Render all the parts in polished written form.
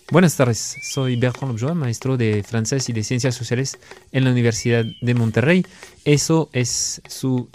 Buenas tardes, soy Bertrand Lobjoa, maestro de francés y de ciencias sociales en la Universidad de Monterrey. Eso es su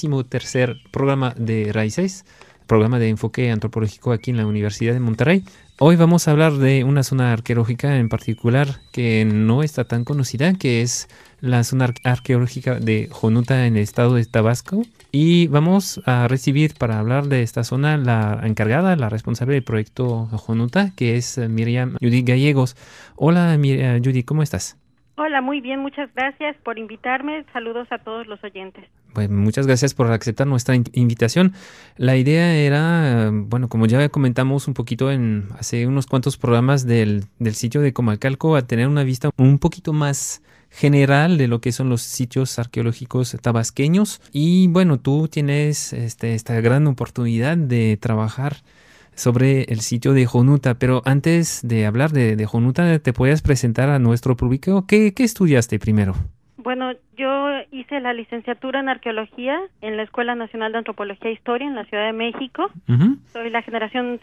33º programa de Raíces, programa de enfoque antropológico aquí en la Universidad de Monterrey. Hoy vamos a hablar de una zona arqueológica en particular que no está tan conocida, que es la zona arqueológica de Jonuta en el estado de Tabasco. Y vamos a recibir para hablar de esta zona la encargada, la responsable del proyecto Jonuta, que es Miriam Judy Gallegos. Hola Judy, ¿cómo estás? Hola, muy bien, muchas gracias por invitarme. Saludos a todos los oyentes. Pues muchas gracias por aceptar nuestra invitación. La idea era, bueno, como ya comentamos un poquito hace unos cuantos programas del sitio de Comalcalco, a tener una vista un poquito más general de lo que son los sitios arqueológicos tabasqueños. Y bueno, tú tienes esta gran oportunidad de trabajar sobre el sitio de Jonuta, pero antes de hablar de Jonuta, ¿te puedes presentar a nuestro público? ¿Qué estudiaste primero? Bueno, yo hice la licenciatura en arqueología en la Escuela Nacional de Antropología e Historia en la Ciudad de México. Uh-huh. Soy la generación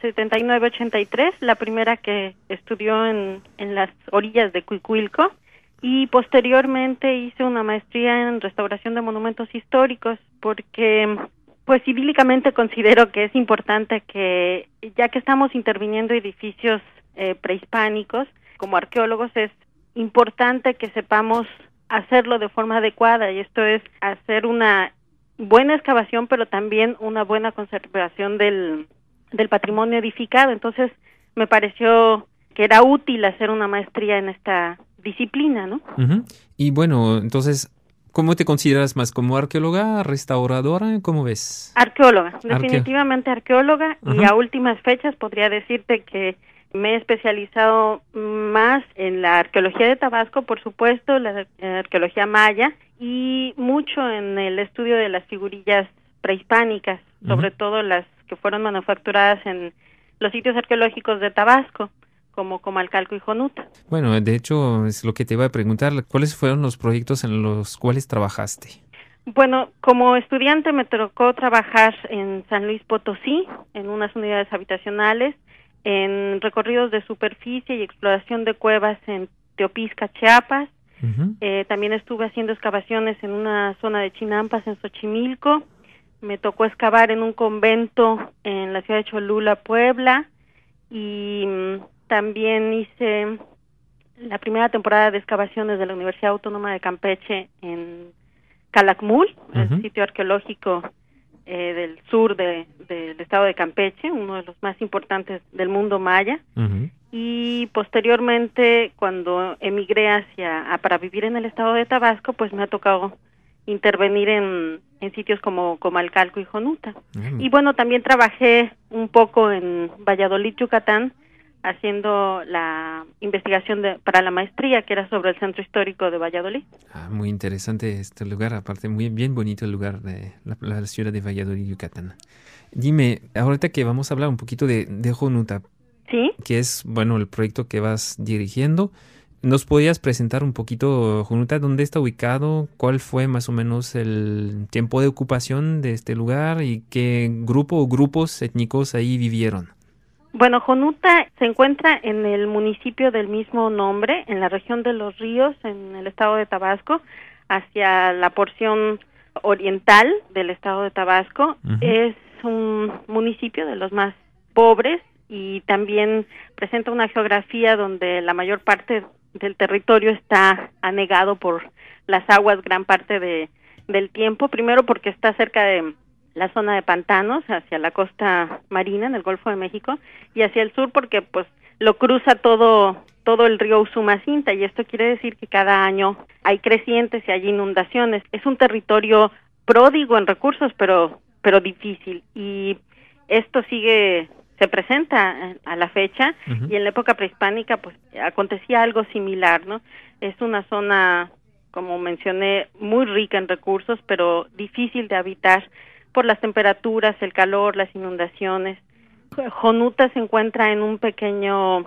79-83, la primera que estudió en las orillas de Cuicuilco, y posteriormente hice una maestría en restauración de monumentos históricos porque pues civílicamente considero que es importante que, ya que estamos interviniendo edificios prehispánicos, como arqueólogos es importante que sepamos hacerlo de forma adecuada, y esto es hacer una buena excavación, pero también una buena conservación del patrimonio edificado. Entonces me pareció que era útil hacer una maestría en esta disciplina, ¿no? Uh-huh. Y bueno, entonces, ¿cómo te consideras más? ¿Como arqueóloga, restauradora? ¿Cómo ves? Arqueóloga, definitivamente arqueóloga. Uh-huh. Y a últimas fechas podría decirte que me he especializado más en la arqueología de Tabasco, por supuesto, la arqueología maya, y mucho en el estudio de las figurillas prehispánicas, uh-huh, sobre todo las que fueron manufacturadas en los sitios arqueológicos de Tabasco, como Comalcalco y Jonuta. Bueno, de hecho, es lo que te iba a preguntar. ¿Cuáles fueron los proyectos en los cuales trabajaste? Bueno, como estudiante me tocó trabajar en San Luis Potosí, en unas unidades habitacionales, en recorridos de superficie y exploración de cuevas en Teopisca, Chiapas. Uh-huh. También estuve haciendo excavaciones en una zona de Chinampas, en Xochimilco. Me tocó excavar en un convento en la ciudad de Cholula, Puebla. Y también hice la primera temporada de excavaciones de la Universidad Autónoma de Campeche en Calakmul, uh-huh, el sitio arqueológico del sur del estado de Campeche, uno de los más importantes del mundo maya. Uh-huh. Y posteriormente, cuando emigré para vivir en el estado de Tabasco, pues me ha tocado intervenir en sitios como Comalcalco y Jonuta. Uh-huh. Y bueno, también trabajé un poco en Valladolid, Yucatán, haciendo la investigación para la maestría, que era sobre el centro histórico de Valladolid. Muy interesante este lugar, aparte muy bien bonito el lugar de la ciudad de Valladolid, Yucatán. Dime, ahorita que vamos a hablar un poquito de Jonuta, ¿sí?, que es, bueno, el proyecto que vas dirigiendo. ¿Nos podías presentar un poquito Jonuta, dónde está ubicado, cuál fue más o menos el tiempo de ocupación de este lugar y qué grupo o grupos étnicos ahí vivieron? Bueno, Jonuta se encuentra en el municipio del mismo nombre, en la región de Los Ríos, en el estado de Tabasco, hacia la porción oriental del estado de Tabasco. Uh-huh. Es un municipio de los más pobres y también presenta una geografía donde la mayor parte del territorio está anegado por las aguas gran parte del tiempo. Primero porque está cerca de la zona de pantanos hacia la costa marina en el Golfo de México, y hacia el sur porque pues lo cruza todo el río Usumacinta, y esto quiere decir que cada año hay crecientes y hay inundaciones. Es un territorio pródigo en recursos, pero difícil, y esto se presenta a la fecha. Uh-huh. Y en la época prehispánica pues acontecía algo similar, ¿no? Es una zona, como mencioné, muy rica en recursos, pero difícil de habitar por las temperaturas, el calor, las inundaciones. Jonuta se encuentra en un pequeño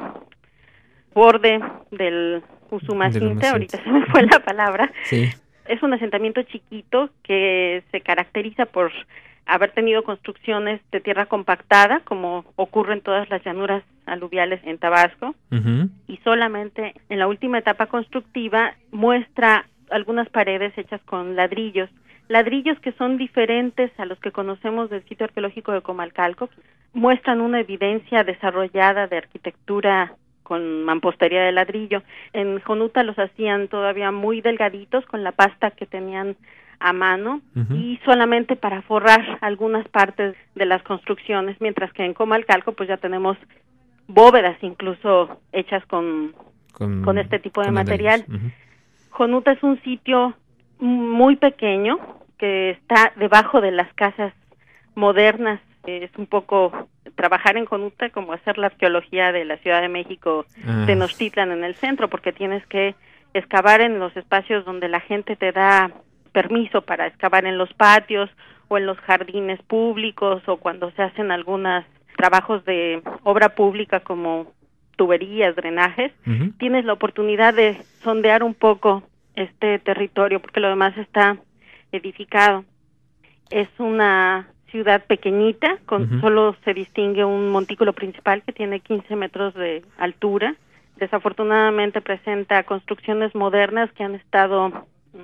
borde del Usumacinta, ahorita se me fue la palabra. Sí. Es un asentamiento chiquito que se caracteriza por haber tenido construcciones de tierra compactada, como ocurre en todas las llanuras aluviales en Tabasco, y solamente en la última etapa constructiva muestra algunas paredes hechas con ladrillos que son diferentes a los que conocemos del sitio arqueológico de Comalcalco, muestran una evidencia desarrollada de arquitectura con mampostería de ladrillo. En Jonuta los hacían todavía muy delgaditos con la pasta que tenían a mano y solamente para forrar algunas partes de las construcciones, mientras que en Comalcalco pues ya tenemos bóvedas incluso hechas con este tipo de material. Jonuta es un sitio muy pequeño que está debajo de las casas modernas. Es un poco trabajar en Jonuta como hacer la arqueología de la Ciudad de México, Tenochtitlan en el centro, porque tienes que excavar en los espacios donde la gente te da permiso para excavar en los patios o en los jardines públicos, o cuando se hacen algunos trabajos de obra pública como tuberías, drenajes, tienes la oportunidad de sondear un poco este territorio, porque lo demás está edificado. Es una ciudad pequeñita, solo se distingue un montículo principal que tiene 15 metros de altura. Desafortunadamente presenta construcciones modernas que han estado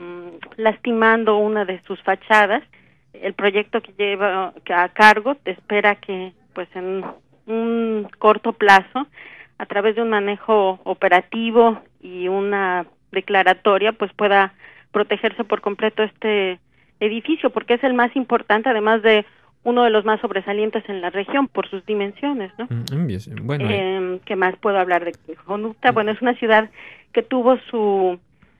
lastimando una de sus fachadas. El proyecto que lleva a cargo espera que pues en un corto plazo, a través de un manejo operativo y una declaratoria, pues pueda protegerse por completo este edificio, porque es el más importante, además de uno de los más sobresalientes en la región por sus dimensiones, ¿no? Bueno, ¿qué más puedo hablar de Jonuta? Bueno, es una ciudad que tuvo su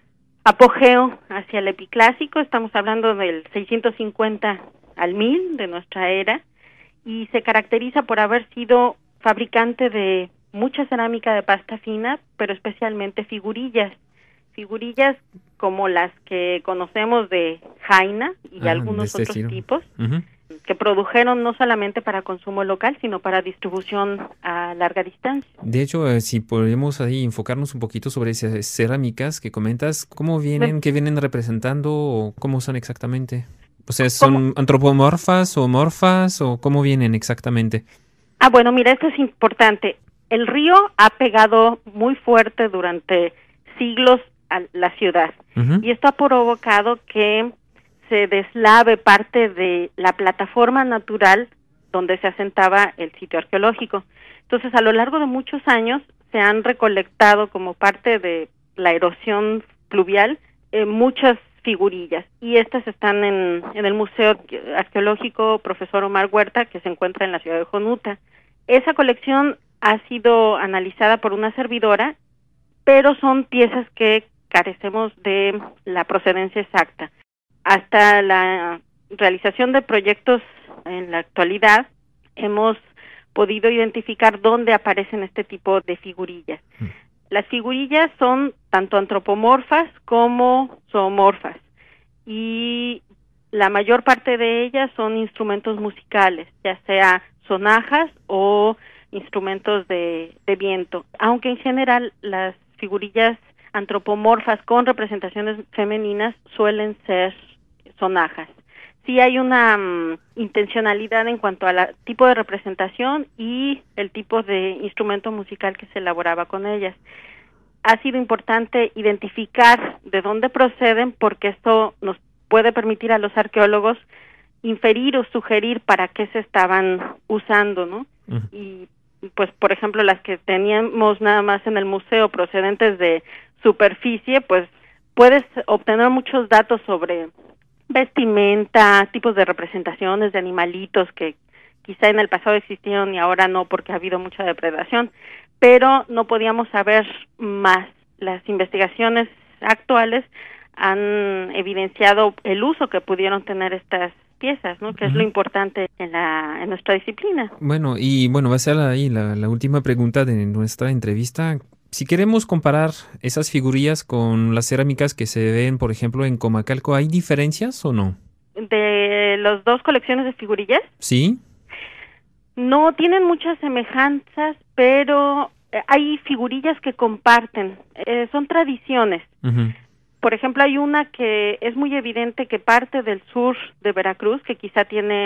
apogeo hacia el epiclásico, estamos hablando del 650 al 1000 de nuestra era, y se caracteriza por haber sido fabricante de mucha cerámica de pasta fina, pero especialmente figurillas como las que conocemos de Jaina y algunos otros tipos, que produjeron no solamente para consumo local, sino para distribución a larga distancia. De hecho, si podemos ahí enfocarnos un poquito sobre esas cerámicas que comentas, ¿cómo vienen, qué vienen representando o cómo son exactamente? O sea, ¿son antropomorfas o morfas o cómo vienen exactamente? Bueno, mira, esto es importante. El río ha pegado muy fuerte durante siglos a la ciudad, y esto ha provocado que se deslave parte de la plataforma natural donde se asentaba el sitio arqueológico. Entonces, a lo largo de muchos años se han recolectado como parte de la erosión pluvial muchas figurillas, y estas están en el Museo Arqueológico Profesor Omar Huerta, que se encuentra en la ciudad de Jonuta. Esa colección ha sido analizada por una servidora, pero son piezas que carecemos de la procedencia exacta. Hasta la realización de proyectos en la actualidad, hemos podido identificar dónde aparecen este tipo de figurillas. Las figurillas son tanto antropomorfas como zoomorfas, y la mayor parte de ellas son instrumentos musicales, ya sea sonajas o instrumentos de viento, aunque en general las figurillas antropomorfas con representaciones femeninas suelen ser sonajas. Sí hay una intencionalidad en cuanto al tipo de representación y el tipo de instrumento musical que se elaboraba con ellas. Ha sido importante identificar de dónde proceden, porque esto nos puede permitir a los arqueólogos inferir o sugerir para qué se estaban usando, ¿no? Y pues, por ejemplo, las que teníamos nada más en el museo procedentes de superficie, pues puedes obtener muchos datos sobre vestimenta, tipos de representaciones de animalitos que quizá en el pasado existieron y ahora no, porque ha habido mucha depredación, pero no podíamos saber más. Las investigaciones actuales han evidenciado el uso que pudieron tener estas piezas, ¿no? Que es lo importante en nuestra disciplina. Bueno, va a ser ahí la última pregunta de nuestra entrevista. Si queremos comparar esas figurillas con las cerámicas que se ven, por ejemplo, en Comalcalco, ¿hay diferencias o no? ¿De las dos colecciones de figurillas? Sí. No, tienen muchas semejanzas, pero hay figurillas que comparten, son tradiciones. Por ejemplo, hay una que es muy evidente que parte del sur de Veracruz, que quizá tiene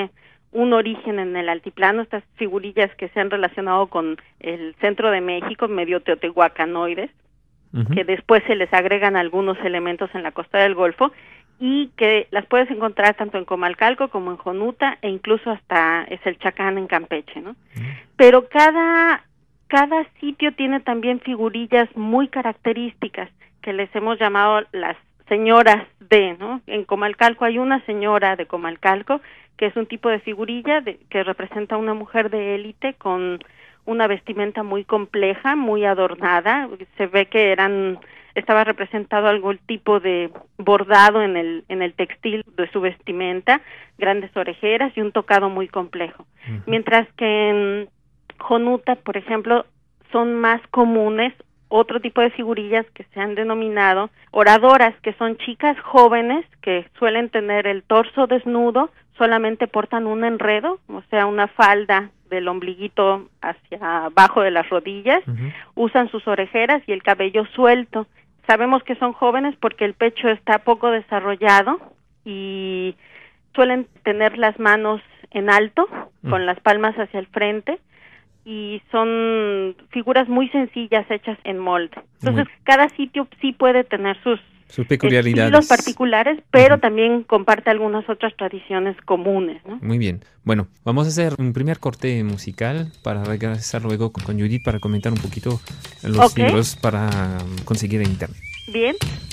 un origen en el altiplano, estas figurillas que se han relacionado con el centro de México, medio teotihuacanoides, que después se les agregan algunos elementos en la costa del Golfo, y que las puedes encontrar tanto en Comalcalco como en Jonuta, e incluso hasta Eselchacán en Campeche, ¿no? Pero cada sitio tiene también figurillas muy características, que les hemos llamado las señoras de, ¿no? En Comalcalco hay una señora de Comalcalco, que es un tipo de figurilla que representa a una mujer de élite con una vestimenta muy compleja, muy adornada. Se ve que estaba representado algún tipo de bordado en el textil de su vestimenta, grandes orejeras y un tocado muy complejo. Mientras que en Jonuta, por ejemplo, son más comunes otro tipo de figurillas que se han denominado oradoras, que son chicas jóvenes que suelen tener el torso desnudo, solamente portan un enredo, o sea, una falda del ombliguito hacia abajo de las rodillas, usan sus orejeras y el cabello suelto. Sabemos que son jóvenes porque el pecho está poco desarrollado y suelen tener las manos en alto, con las palmas hacia el frente, y son figuras muy sencillas hechas en molde. Entonces, cada sitio sí puede tener sus peculiaridades, estilos particulares, pero también comparte algunas otras tradiciones comunes, ¿no? Muy bien. Bueno, vamos a hacer un primer corte musical para regresar luego con Judith para comentar un poquito los libros para conseguir en internet. Bien.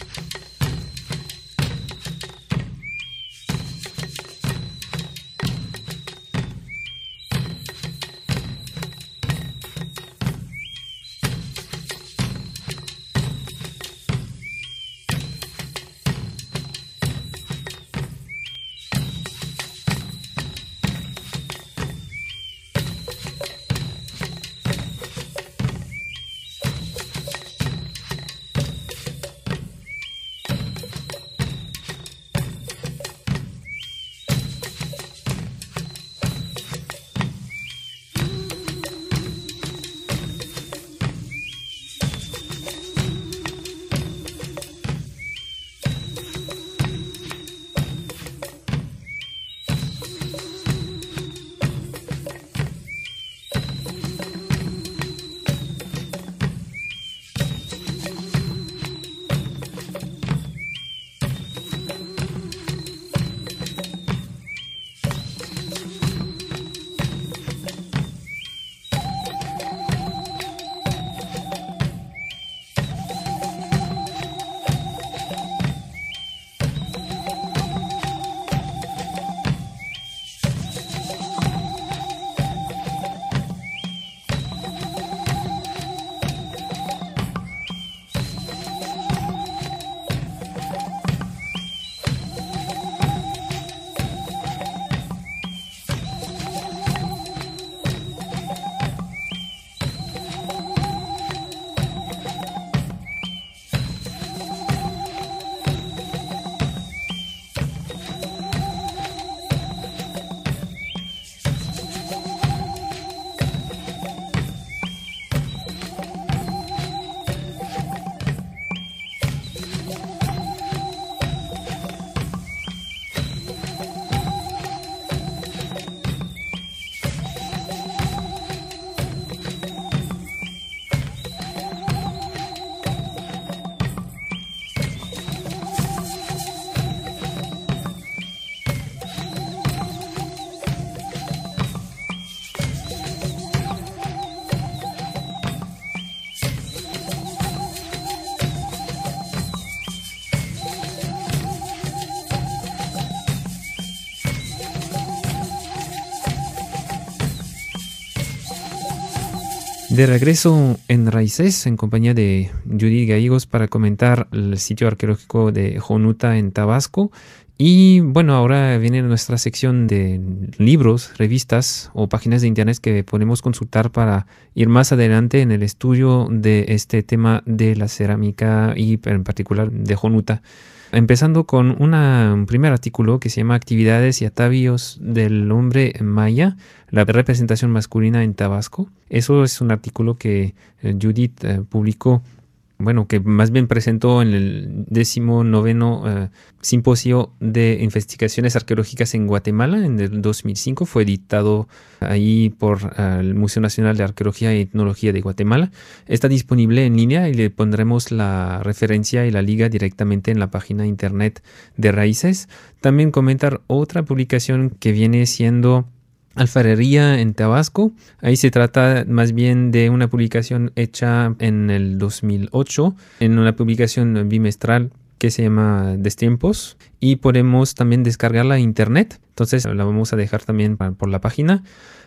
De regreso en Raíces, en compañía de Judith Gallegos para comentar el sitio arqueológico de Jonuta en Tabasco. Y bueno, ahora viene nuestra sección de libros, revistas o páginas de internet que podemos consultar para ir más adelante en el estudio de este tema de la cerámica y en particular de Jonuta. Empezando con un primer artículo que se llama Actividades y atavíos del hombre maya, la representación masculina en Tabasco. Eso es un artículo que Judith publicó bueno, que más bien presentó en el 19º Simposio de Investigaciones Arqueológicas en Guatemala en el 2005. Fue editado ahí por el Museo Nacional de Arqueología y Etnología de Guatemala. Está disponible en línea y le pondremos la referencia y la liga directamente en la página internet de Raíces. También comentar otra publicación que viene siendo Alfarería en Tabasco. Ahí se trata más bien de una publicación hecha en el 2008, en una publicación bimestral que se llama Destiempos, y podemos también descargarla en internet. Entonces la vamos a dejar también por la página.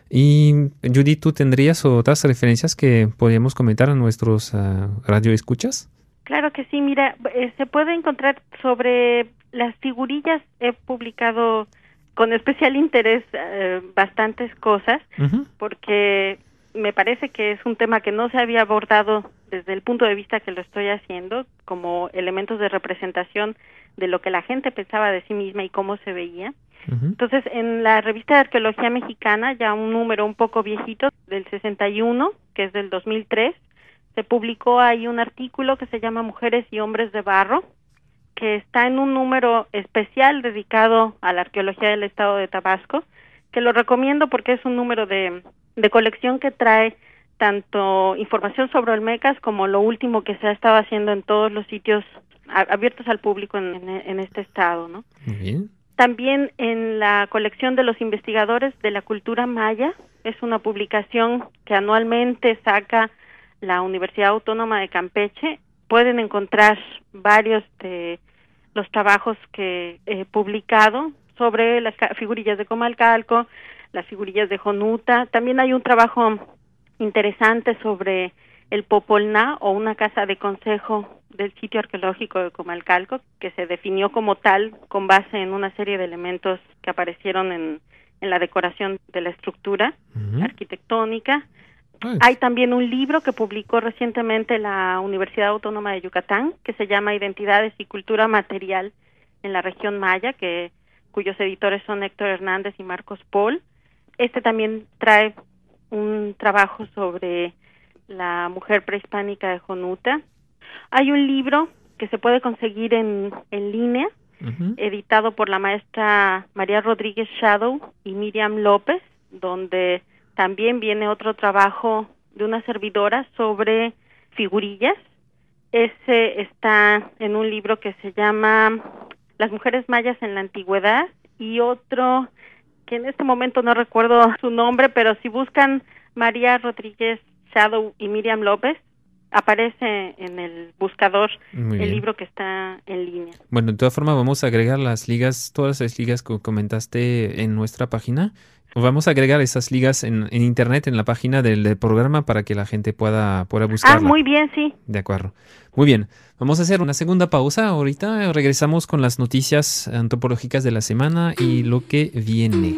Y Judy, ¿tú tendrías otras referencias que podríamos comentar a nuestros radioescuchas? Claro que sí, mira, se puede encontrar sobre las figurillas. He publicado con especial interés bastantes cosas, porque me parece que es un tema que no se había abordado desde el punto de vista que lo estoy haciendo, como elementos de representación de lo que la gente pensaba de sí misma y cómo se veía. Entonces, en la revista de Arqueología Mexicana, ya un número un poco viejito, del 61, que es del 2003, se publicó ahí un artículo que se llama Mujeres y Hombres de Barro, que está en un número especial dedicado a la arqueología del estado de Tabasco, que lo recomiendo porque es un número de colección que trae tanto información sobre olmecas como lo último que se ha estado haciendo en todos los sitios abiertos al público en este estado, ¿no? Muy bien. También en la colección de los investigadores de la cultura maya, es una publicación que anualmente saca la Universidad Autónoma de Campeche. Pueden encontrar varios de los trabajos que he publicado sobre las figurillas de Comalcalco, las figurillas de Jonuta. También hay un trabajo interesante sobre el Popolná, o una casa de consejo del sitio arqueológico de Comalcalco, que se definió como tal con base en una serie de elementos que aparecieron en la decoración de la estructura arquitectónica. Hay también un libro que publicó recientemente la Universidad Autónoma de Yucatán, que se llama Identidades y Cultura Material en la región maya, cuyos editores son Héctor Hernández y Marcos Paul. Este también trae un trabajo sobre la mujer prehispánica de Jonuta. Hay un libro que se puede conseguir en línea, editado por la maestra María Rodríguez Shadow y Miriam López, donde también viene otro trabajo de una servidora sobre figurillas. Ese está en un libro que se llama Las mujeres mayas en la antigüedad, y otro que en este momento no recuerdo su nombre, pero si buscan María Rodríguez Shadow y Miriam López, aparece en el buscador el libro que está en línea. Bueno, de todas formas vamos a agregar las ligas, todas las ligas que comentaste en nuestra página. Vamos a agregar esas ligas en internet, en la página del programa, para que la gente pueda buscarla. Muy bien, sí. De acuerdo. Muy bien. Vamos a hacer una segunda pausa. Ahorita regresamos con las noticias antropológicas de la semana y lo que viene.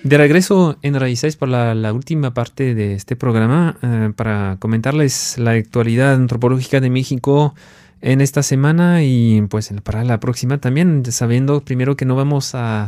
De regreso en Raíces por la última parte de este programa para comentarles la actualidad antropológica de México en esta semana y pues para la próxima también, sabiendo primero que no vamos a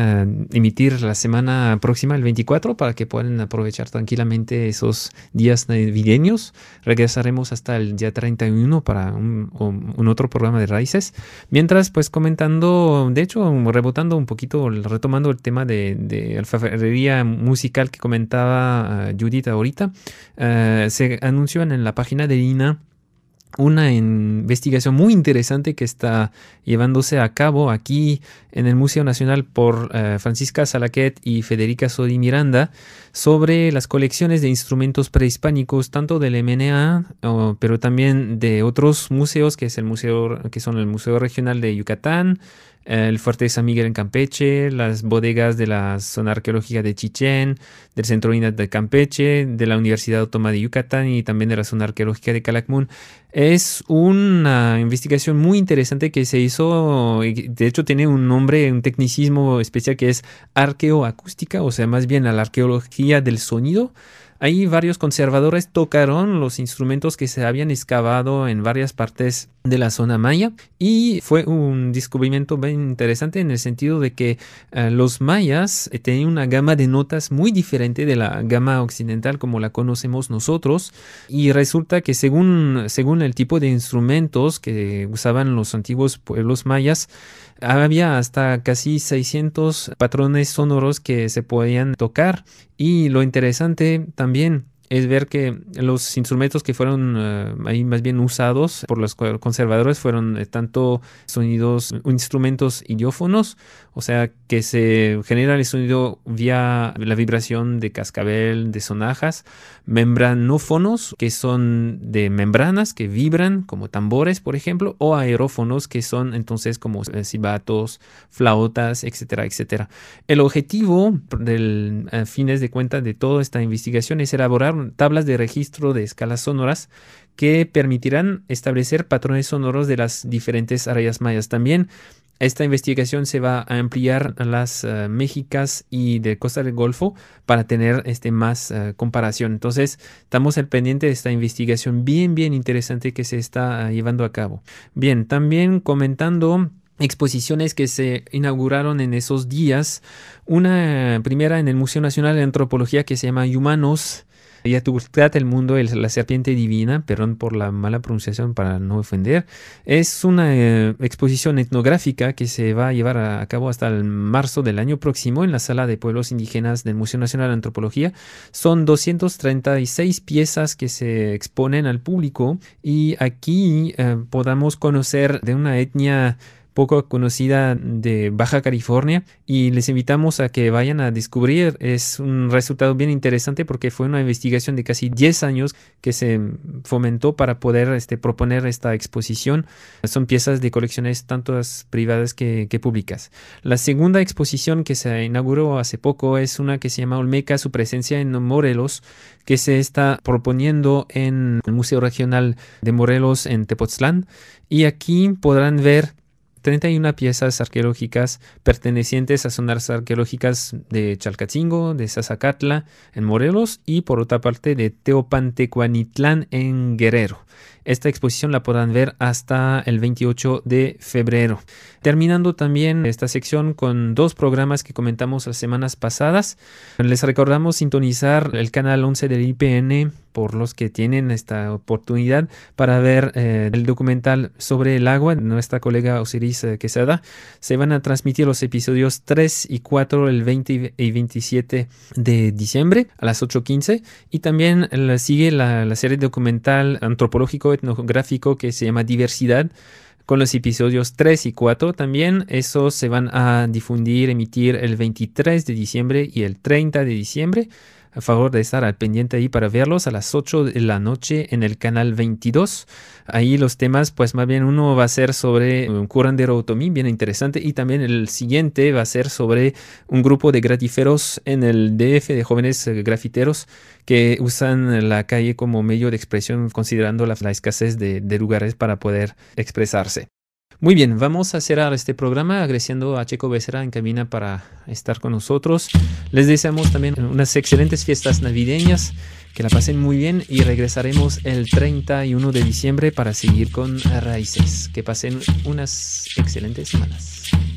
emitir la semana próxima, el 24, para que puedan aprovechar tranquilamente esos días navideños. Regresaremos hasta el día 31 para un otro programa de Raíces. Mientras, pues comentando, de hecho, rebotando un poquito, retomando el tema de alfarería musical que comentaba Judith ahorita, se anunció en la página de INA una investigación muy interesante que está llevándose a cabo aquí en el Museo Nacional por Francisca Salaquet y Federica Sodi Miranda sobre las colecciones de instrumentos prehispánicos tanto del MNA pero también de otros museos que son el Museo Regional de Yucatán, el Fuerte de San Miguel en Campeche, las bodegas de la zona arqueológica de Chichén, del Centro INAH de Campeche, de la Universidad Autónoma de Yucatán y también de la zona arqueológica de Calakmul. Es una investigación muy interesante que se hizo, de hecho tiene un nombre, un tecnicismo especial que es arqueoacústica, o sea, más bien a la arqueología del sonido. Ahí varios conservadores tocaron los instrumentos que se habían excavado en varias partes de la zona maya y fue un descubrimiento bien interesante en el sentido de que los mayas tenían una gama de notas muy diferente de la gama occidental como la conocemos nosotros y resulta que según el tipo de instrumentos que usaban los antiguos pueblos mayas, había hasta casi 600 patrones sonoros que se podían tocar y lo interesante también es ver que los instrumentos que fueron ahí más bien usados por los conservadores fueron tanto instrumentos idiófonos, o sea que se genera el sonido vía la vibración de cascabel, de sonajas, membranófonos que son de membranas que vibran como tambores por ejemplo, o aerófonos que son entonces como silbatos, flautas, etcétera, etcétera. El objetivo a fines de cuenta de toda esta investigación es elaborar tablas de registro de escalas sonoras que permitirán establecer patrones sonoros de las diferentes áreas mayas. También esta investigación se va a ampliar a las Méxicas y de Costa del Golfo para tener más comparación. Entonces, estamos al pendiente de esta investigación bien interesante que se está llevando a cabo. Bien, también comentando exposiciones que se inauguraron en esos días. Una primera en el Museo Nacional de Antropología que se llama Humanos, Yatugtlat, el mundo, la serpiente divina, perdón por la mala pronunciación para no ofender. Es una exposición etnográfica que se va a llevar a cabo hasta el marzo del año próximo en la Sala de Pueblos Indígenas del Museo Nacional de Antropología. Son 236 piezas que se exponen al público y aquí podamos conocer de una etnia poco conocida de Baja California y les invitamos a que vayan a descubrir. Es un resultado bien interesante porque fue una investigación de casi 10 años que se fomentó para poder proponer esta exposición. Son piezas de colecciones tanto privadas que públicas. La segunda exposición que se inauguró hace poco es una que se llama Olmeca, su presencia en Morelos, que se está proponiendo en el Museo Regional de Morelos en Tepoztlán y aquí podrán ver 31 piezas arqueológicas pertenecientes a zonas arqueológicas de Chalcatzingo, de Zazacatla en Morelos y por otra parte de Teopantecuanitlán en Guerrero. Esta exposición la podrán ver hasta el 28 de febrero. Terminando también esta sección con dos programas que comentamos las semanas pasadas. Les recordamos sintonizar el canal 11 del IPN por los que tienen esta oportunidad para ver el documental sobre el agua de nuestra colega Osiris Quesada. Se van a transmitir los episodios 3 y 4 el 20 y 27 de diciembre a las 8:15 y también sigue la serie documental antropológico etnográfico que se llama Diversidad con los episodios 3 y 4 también. Esos se van a emitir el 23 de diciembre y el 30 de diciembre. A favor de estar al pendiente ahí para verlos a las 8 de la noche en el canal 22. Ahí los temas, pues más bien uno va a ser sobre un curandero otomí, bien interesante, y también el siguiente va a ser sobre un grupo de gratíferos en el DF, de jóvenes grafiteros que usan la calle como medio de expresión considerando la escasez de lugares para poder expresarse. Muy bien, vamos a cerrar este programa agradeciendo a Checo Becerra en cabina para estar con nosotros. Les deseamos también unas excelentes fiestas navideñas, que la pasen muy bien y regresaremos el 31 de diciembre para seguir con Raíces. Que pasen unas excelentes semanas.